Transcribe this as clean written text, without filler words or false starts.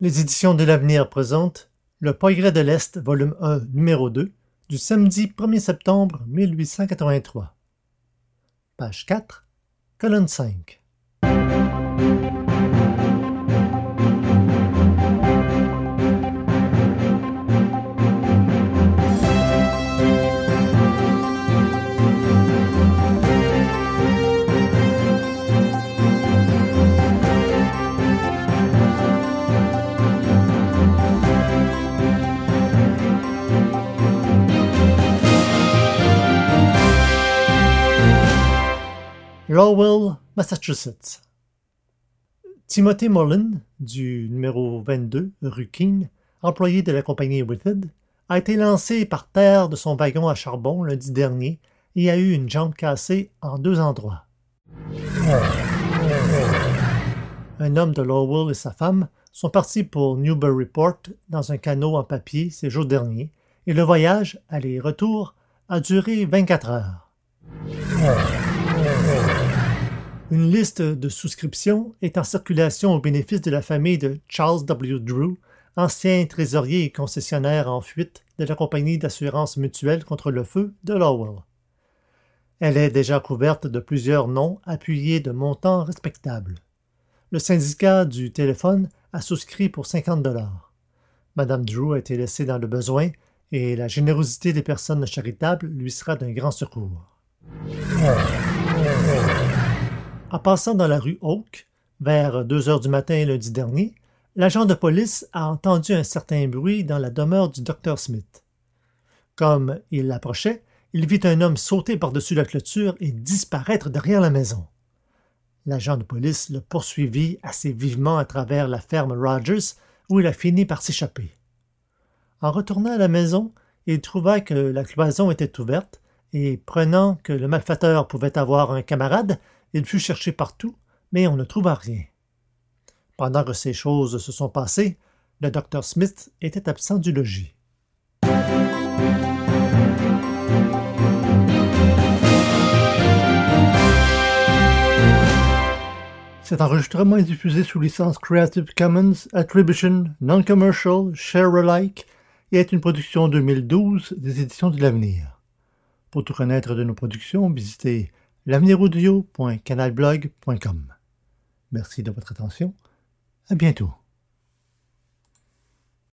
Les éditions de l'Avenir présentent Le Progrès de l'Est, volume 1, numéro 2, du samedi 1er septembre 1883. Page 4, colonne 5. Lowell, Massachusetts. Timothy Mullen, du numéro 22, rue Keene, employé de la compagnie Whitted, a été lancé par terre de son wagon à charbon lundi dernier et a eu une jambe cassée en 2 endroits. Un homme de Lowell et sa femme sont partis pour Newburyport dans un canot en papier ces jours derniers et le voyage, aller-retour, a duré 24 heures. Une liste de souscriptions est en circulation au bénéfice de la famille de Charles W. Drew, ancien trésorier et concessionnaire en fuite de la compagnie d'assurance mutuelle contre le feu de Lowell. Elle est déjà couverte de plusieurs noms appuyés de montants respectables. Le syndicat du téléphone a souscrit pour 50 $. Madame Drew a été laissée dans le besoin et la générosité des personnes charitables lui sera d'un grand secours. En passant dans la rue Oak, vers 2 heures du matin lundi dernier, l'agent de police a entendu un certain bruit dans la demeure du docteur Smith. Comme il l'approchait, il vit un homme sauter par-dessus la clôture et disparaître derrière la maison. L'agent de police le poursuivit assez vivement à travers la ferme Rogers, où il a fini par s'échapper. En retournant à la maison, il trouva que la cloison était ouverte, et prenant que le malfaiteur pouvait avoir un camarade, il fut cherché partout, mais on ne trouva rien. Pendant que ces choses se sont passées, le docteur Smith était absent du logis. Cet enregistrement est diffusé sous licence Creative Commons Attribution Non-Commercial Share-alike et est une production 2012 des éditions de l'Avenir. Pour tout connaître de nos productions, visitez l'aveniraudio.canalblog.com. Merci de votre attention. À bientôt.